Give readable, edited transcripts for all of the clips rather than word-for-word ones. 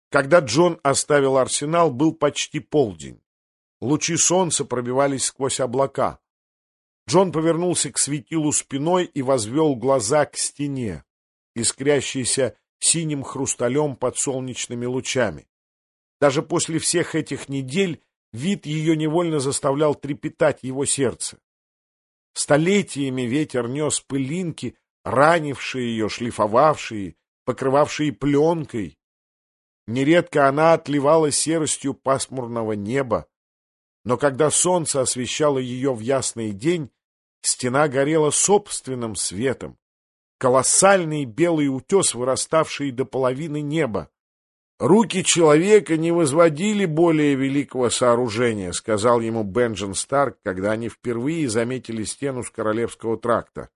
Когда Джон оставил арсенал, был почти полдень. Лучи солнца пробивались сквозь облака. Джон повернулся к светилу спиной и возвел глаза к стене, искрящейся синим хрусталем под солнечными лучами. Даже после всех этих недель вид ее невольно заставлял трепетать его сердце. Столетиями ветер нес пылинки, ранившие ее, шлифовавшие, покрывавшие пленкой. Нередко она отливала серостью пасмурного неба, но когда солнце освещало ее в ясный день, стена горела собственным светом, колоссальный белый утес, выраставший до половины неба. «Руки человека не возводили более великого сооружения», — сказал ему Бенджин Старк, когда они впервые заметили стену с Королевского тракта.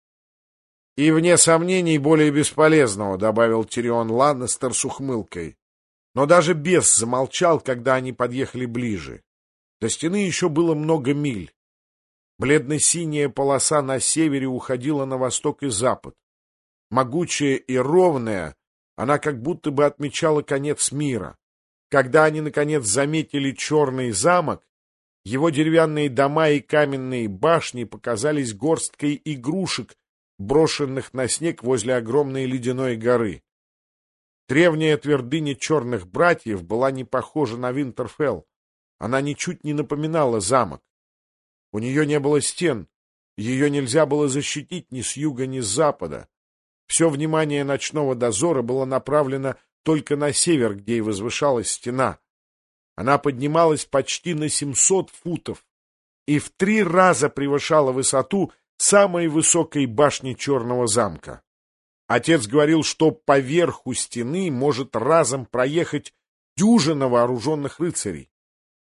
«И, вне сомнений, более бесполезного», — добавил Тирион Ланнестер с ухмылкой. Но даже бес замолчал, когда они подъехали ближе. До стены еще было много миль. Бледно-синяя полоса на севере уходила на восток и запад. Могучая и ровная, она как будто бы отмечала конец мира. Когда они, наконец, заметили черный замок, его деревянные дома и каменные башни показались горсткой игрушек, брошенных на снег возле огромной ледяной горы. Древняя твердыня черных братьев была не похожа на Винтерфелл. Она ничуть не напоминала замок. У нее не было стен, ее нельзя было защитить ни с юга, ни с запада. Все внимание ночного дозора было направлено только на север, где и возвышалась стена. Она поднималась почти на 700 футов и в 3 раза превышала высоту самой высокой башни Черного замка. Отец говорил, что по верху стены может разом проехать дюжина вооруженных рыцарей.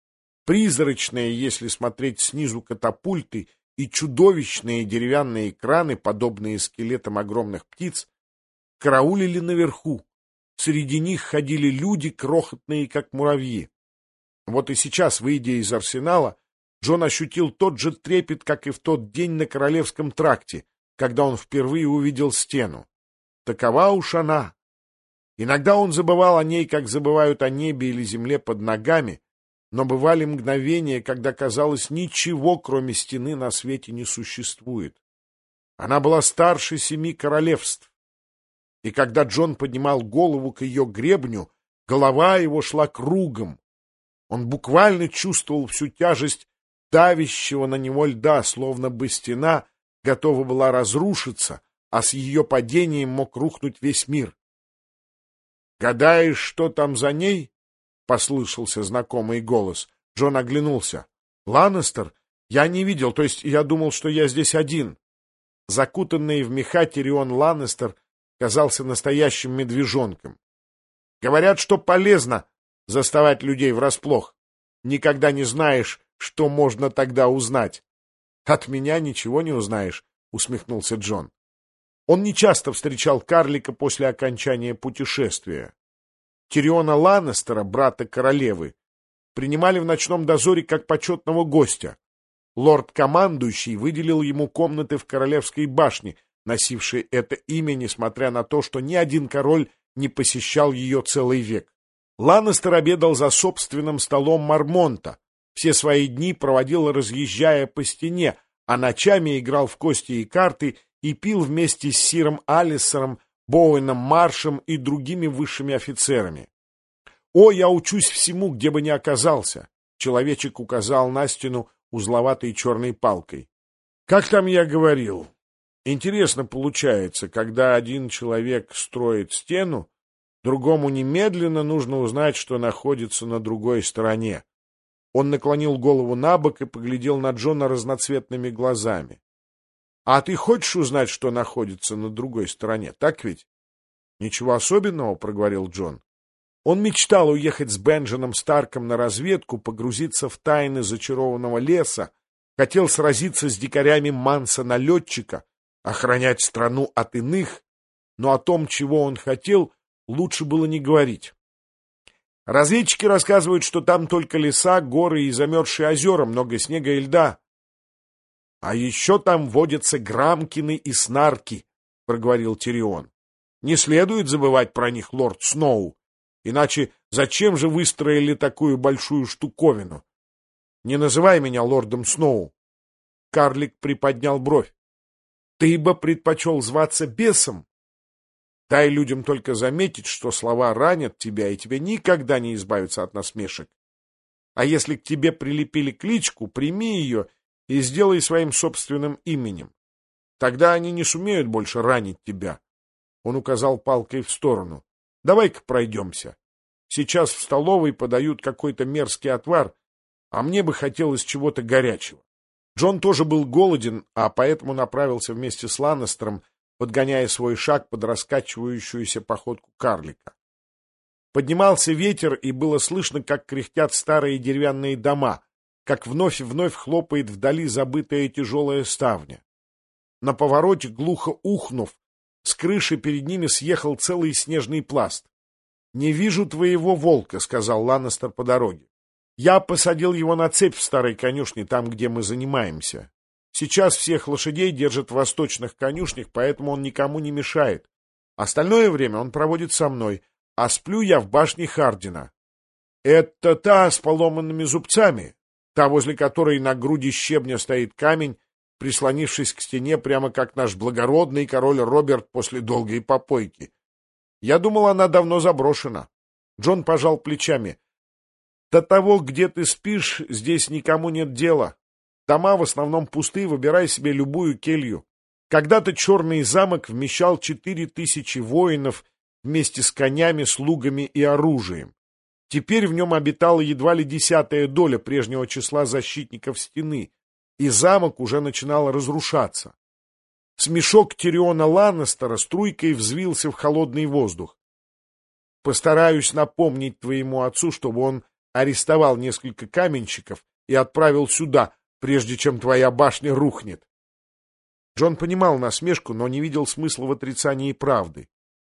Призрачные, если смотреть снизу, катапульты и чудовищные деревянные краны, подобные скелетам огромных птиц, караулили наверху. Среди них ходили люди, крохотные, как муравьи. Вот и сейчас, выйдя из арсенала, Джон ощутил тот же трепет, как и в тот день на Королевском тракте, когда он впервые увидел стену. Такова уж она. Иногда он забывал о ней, как забывают о небе или земле под ногами, но бывали мгновения, когда, казалось, ничего, кроме стены, на свете не существует. Она была старше 7 королевств. И когда Джон поднимал голову к ее гребню, голова его шла кругом. Он буквально чувствовал всю тяжесть давящего на него льда, словно бы стена готова была разрушиться, а с ее падением мог рухнуть весь мир. «Гадаешь, что там за ней?» — послышался знакомый голос. Джон оглянулся. «Ланнестер? Я не видел, то есть я думал, что я здесь один». Закутанный в меха Тирион Ланнестер казался настоящим медвежонком. «Говорят, что полезно заставать людей врасплох. Никогда не знаешь, что можно тогда узнать». «От меня ничего не узнаешь», — усмехнулся Джон. Он нечасто встречал карлика после окончания путешествия. Тириона Ланнестера, брата королевы, принимали в ночном дозоре как почетного гостя. Лорд-командующий выделил ему комнаты в Королевской башне, носившей это имя, несмотря на то, что ни один король не посещал ее целый век. Ланнестер обедал за собственным столом Мармонта, все свои дни проводил, разъезжая по стене, а ночами играл в кости и карты и пил вместе с сиром Алисером, Боуэном Маршем и другими высшими офицерами. «О, я учусь всему, где бы ни оказался!» — человечек указал на стену узловатой черной палкой. «Как там я говорил? Интересно получается, когда один человек строит стену, другому немедленно нужно узнать, что находится на другой стороне». Он наклонил голову набок и поглядел на Джона разноцветными глазами. «А ты хочешь узнать, что находится на другой стороне, так ведь?» «Ничего особенного», — проговорил Джон. Он мечтал уехать с Бенджином Старком на разведку, погрузиться в тайны зачарованного леса, хотел сразиться с дикарями Манса-налетчика, охранять страну от иных, но о том, чего он хотел, лучше было не говорить. Разведчики рассказывают, что там только леса, горы и замерзшие озера, много снега и льда. — А еще там водятся грамкины и снарки, — проговорил Тирион. — Не следует забывать про них, лорд Сноу, иначе Зачем же выстроили такую большую штуковину? Не называй меня лордом Сноу. Карлик приподнял бровь. Ты бы предпочел зваться бесом? Дай людям только заметить, что слова ранят тебя, и тебе никогда не избавиться от насмешек. А если к тебе прилепили кличку, прими ее и сделай своим собственным именем. Тогда они не сумеют больше ранить тебя. Он указал палкой в сторону. Давай-ка пройдемся. Сейчас в столовой подают какой-то мерзкий отвар, а мне бы хотелось чего-то горячего. Джон тоже был голоден, а поэтому направился вместе с Ланнестером, подгоняя свой шаг под раскачивающуюся походку карлика. Поднимался ветер, и было слышно, как кряхтят старые деревянные дома, как вновь и вновь хлопает вдали забытая тяжелая ставня. На повороте, глухо ухнув, с крыши перед ними съехал целый снежный пласт. — Не вижу твоего волка, — сказал Ланнестер по дороге. — Я посадил его на цепь в старой конюшне, там, где мы занимаемся. Сейчас всех лошадей держат в восточных конюшнях, поэтому он никому не мешает. Остальное время он проводит со мной, а сплю я в башне Хардина. Это та с поломанными зубцами, та, возле которой на груди щебня стоит камень, прислонившись к стене, прямо как наш благородный король Роберт после долгой попойки. Я думал, она давно заброшена. Джон пожал плечами. До того, где ты спишь, здесь никому нет дела. Дома в основном пусты, выбирай себе любую келью. Когда-то Черный замок вмещал 4000 воинов вместе с конями, слугами и оружием. Теперь в нем обитала едва ли 10-я доля прежнего числа защитников стены, и замок уже начинал разрушаться. Смешок Тириона Ланнестера струйкой взвился в холодный воздух. Постараюсь напомнить твоему отцу, чтобы он арестовал несколько каменщиков и отправил сюда, прежде чем твоя башня рухнет. Джон понимал насмешку, но не видел смысла в отрицании правды.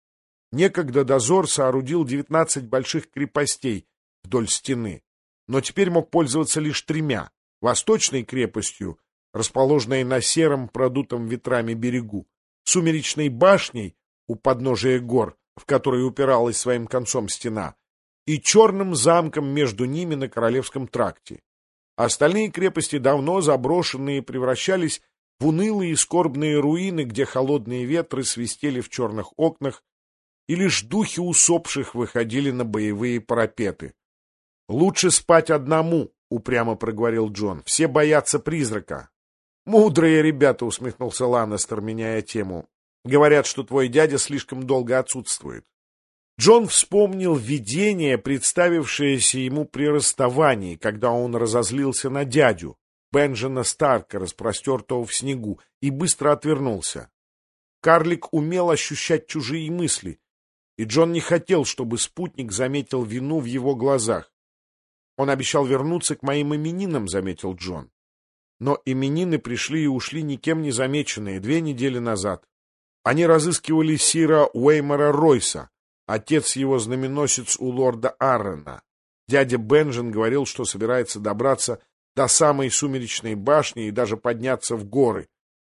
Некогда дозор соорудил 19 больших крепостей вдоль стены, но теперь мог пользоваться лишь 3: восточной крепостью, расположенной на сером, продутом ветрами берегу, сумеречной башней у подножия гор, в которой упиралась своим концом стена, и черным замком между ними на Королевском тракте. Остальные крепости, давно заброшенные, превращались в унылые и скорбные руины, где холодные ветры свистели в черных окнах, и лишь духи усопших выходили на боевые парапеты. — Лучше спать одному, — упрямо проговорил Джон. — Все боятся призрака. — Мудрые ребята, — усмехнулся Ланнестер, меняя тему. — Говорят, что твой дядя слишком долго отсутствует. Джон вспомнил видение, представившееся ему при расставании, когда он разозлился на дядю, Бенджина Старка, распростертого в снегу, и быстро отвернулся. Карлик умел ощущать чужие мысли, и Джон не хотел, чтобы спутник заметил вину в его глазах. «Он обещал вернуться к моим именинам», — заметил Джон. Но именины пришли и ушли никем не замеченные 2 недели назад. Они разыскивали сира Уэймора Ройса, отец его знаменосец у лорда Аррена. Дядя Бенджин говорил, что собирается добраться до самой сумеречной башни и даже подняться в горы.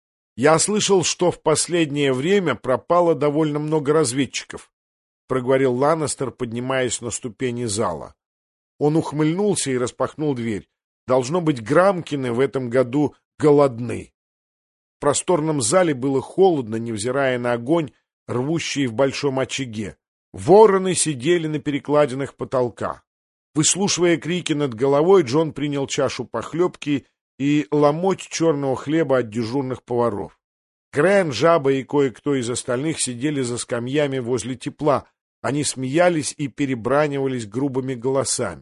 «Я слышал, что в последнее время пропало довольно много разведчиков», — проговорил Ланнестер, поднимаясь на ступени зала. Он ухмыльнулся и распахнул дверь. Должно быть, Грамкины в этом году голодны. В просторном зале было холодно, невзирая на огонь, рвущий в большом очаге. Вороны сидели на перекладинах потолка. Выслушивая крики над головой, Джон принял чашу похлебки и ломоть черного хлеба от дежурных поваров. Грэн, Жаба и кое-кто из остальных сидели за скамьями возле тепла. Они смеялись и перебранивались грубыми голосами.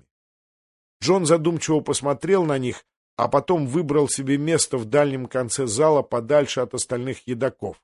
Джон задумчиво посмотрел на них, а потом выбрал себе место в дальнем конце зала подальше от остальных едоков.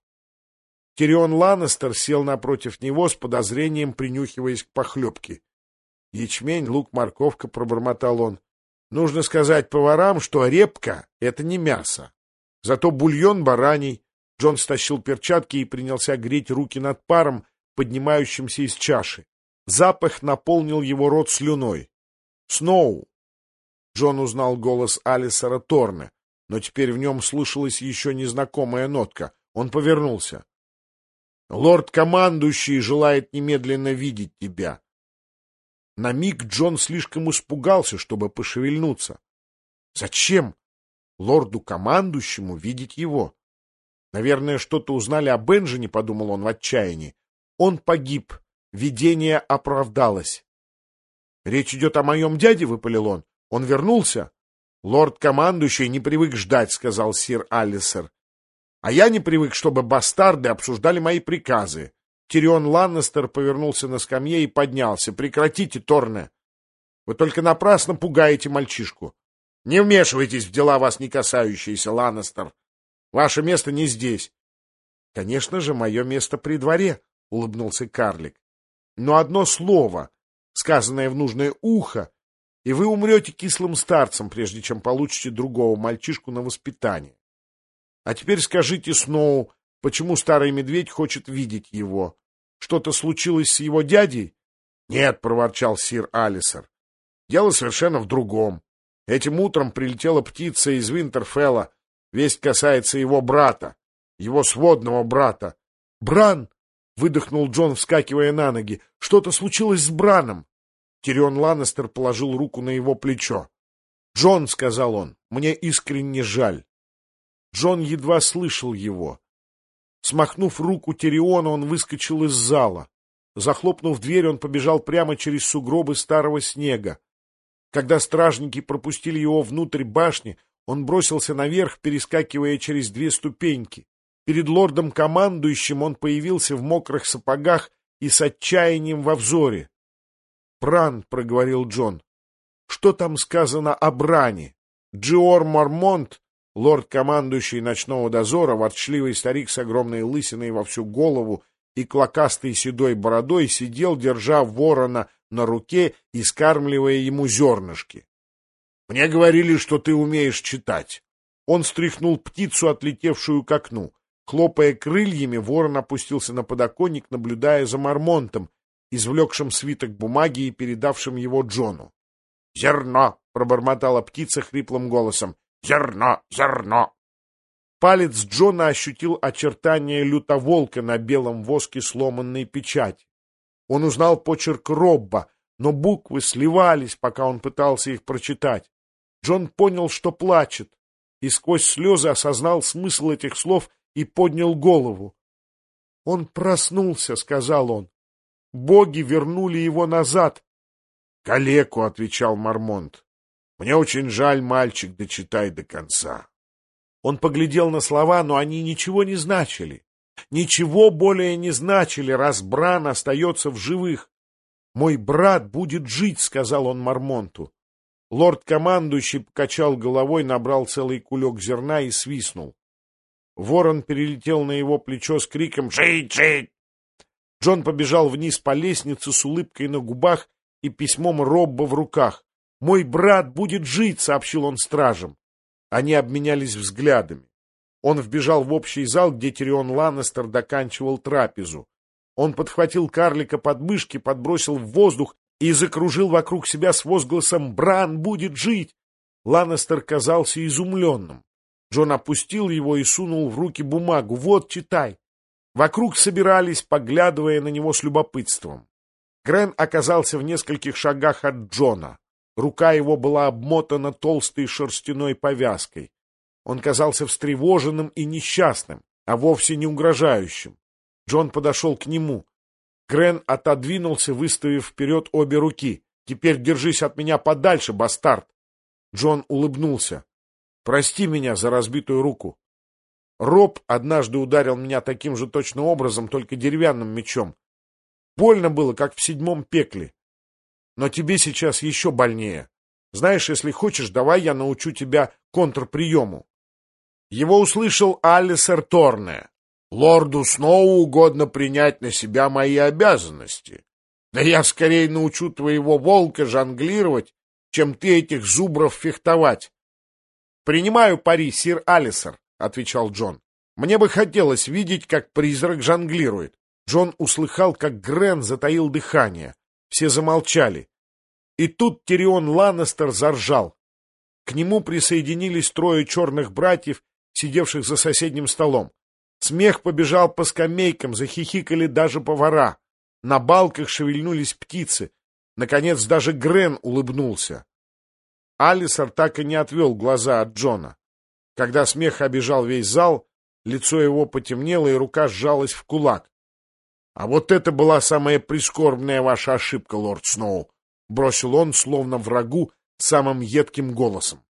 Тирион Ланнестер сел напротив него с подозрением, принюхиваясь к похлебке. «Ячмень, лук, морковка», — пробормотал он. «Нужно сказать поварам, что репка — это не мясо. Зато бульон бараний». Джон стащил перчатки и принялся греть руки над паром, поднимающимся из чаши. Запах наполнил его рот слюной. «Сноу!» Джон узнал голос Алисера Торна, но теперь в нем слышалась еще незнакомая нотка. Он повернулся. «Лорд-командующий желает немедленно видеть тебя». На миг Джон слишком испугался, чтобы пошевельнуться. Зачем лорду-командующему видеть его? Наверное, что-то узнали о Бенджине, подумал он в отчаянии. Он погиб. Видение оправдалось. Речь идет о моем дяде, выпалил он. Он вернулся? Лорд-командующий не привык ждать, сказал сир Аллисер. А я не привык, чтобы бастарды обсуждали мои приказы. Тирион Ланнестер повернулся на скамье и поднялся. Прекратите, Торне. Вы только напрасно пугаете мальчишку. Не вмешивайтесь в дела, вас не касающиеся, Ланнестер. Ваше место не здесь. Конечно же, мое место при дворе, улыбнулся карлик. Но одно слово, сказанное в нужное ухо, и вы умрете кислым старцем, прежде чем получите другого мальчишку на воспитание. А теперь скажите Сноу, почему старый медведь хочет видеть его? Что-то случилось с его дядей? Нет, проворчал сир Аллисер. Дело совершенно в другом. Этим утром прилетела птица из Винтерфелла. Весть касается его брата, его сводного брата. Бран! Выдохнул Джон, вскакивая на ноги. Что-то случилось с Браном. Тирион Ланнестер положил руку на его плечо. «Джон», — сказал он, — «мне искренне жаль». Джон едва слышал его. Смахнув руку Тириона, он выскочил из зала. Захлопнув дверь, он побежал прямо через сугробы старого снега. Когда стражники пропустили его внутрь башни, он бросился наверх, перескакивая через 2 ступеньки. Перед лордом-командующим он появился в мокрых сапогах и с отчаянием во взоре. «Бран», — проговорил Джон, — «что там сказано о Бране?» Джиор Мормонт, лорд-командующий ночного дозора, ворчливый старик с огромной лысиной во всю голову и клокастой седой бородой, сидел, держа ворона на руке и скармливая ему зернышки. «Мне говорили, что ты умеешь читать». Он стряхнул птицу, отлетевшую к окну. Хлопая крыльями, ворон опустился на подоконник, наблюдая за Мормонтом, извлекшим свиток бумаги и передавшим его Джону. «Зерно!» — пробормотала птица хриплым голосом. «Зерно! Зерно!» Палец Джона ощутил очертания лютоволка на белом воске сломанной печати. Он узнал почерк Робба, но буквы сливались, пока он пытался их прочитать. Джон понял, что плачет, и сквозь слезы осознал смысл этих слов и поднял голову. «Он проснулся», — сказал он. «Боги вернули его назад». «Калеку», — отвечал Мормонт. «Мне очень жаль, мальчик, дочитай до конца». Он поглядел на слова, но они ничего не значили. Ничего более не значили, раз Бран остается в живых. «Мой брат будет жить», — сказал он Мормонту. Лорд-командующий покачал головой, набрал целый кулек зерна и свистнул. Ворон перелетел на его плечо с криком «Жить! Жить!». Джон побежал вниз по лестнице с улыбкой на губах и письмом Робба в руках. «Мой брат будет жить», — сообщил он стражам. Они обменялись взглядами. Он вбежал в общий зал, где Тирион Ланнестер доканчивал трапезу. Он подхватил карлика под мышки, подбросил в воздух и закружил вокруг себя с возгласом «Бран будет жить!». Ланнестер казался изумленным. Джон опустил его и сунул в руки бумагу. «Вот, читай». Вокруг собирались, поглядывая на него с любопытством. Грен оказался в нескольких шагах от Джона. Рука его была обмотана толстой шерстяной повязкой. Он казался встревоженным и несчастным, а вовсе не угрожающим. Джон подошел к нему. Грен отодвинулся, выставив вперед обе руки. «Теперь держись от меня подальше, бастард!» Джон улыбнулся. «Прости меня за разбитую руку. Роб однажды ударил меня таким же точно образом, только деревянным мечом. Больно было, как в 7 пекле. Но тебе сейчас еще больнее. Знаешь, если хочешь, давай я научу тебя контрприему». Его услышал Аллисер Торне. «Лорду Сноу угодно принять на себя мои обязанности. Да я скорее научу твоего волка жонглировать, чем ты этих зубров фехтовать». «Принимаю пари, сир Аллисер», — отвечал Джон. «Мне бы хотелось видеть, как призрак жонглирует». Джон услыхал, как Грен затаил дыхание. Все замолчали. И тут Тирион Ланнестер заржал. К нему присоединились 3 черных братьев, сидевших за соседним столом. Смех побежал по скамейкам, захихикали даже повара. На балках шевельнулись птицы. Наконец даже Грен улыбнулся. Аллисер так и не отвел глаза от Джона. Когда смех обежал весь зал, лицо его потемнело, и рука сжалась в кулак. — А вот это была самая прискорбная ваша ошибка, лорд Сноу, — бросил он, словно врагу, самым едким голосом.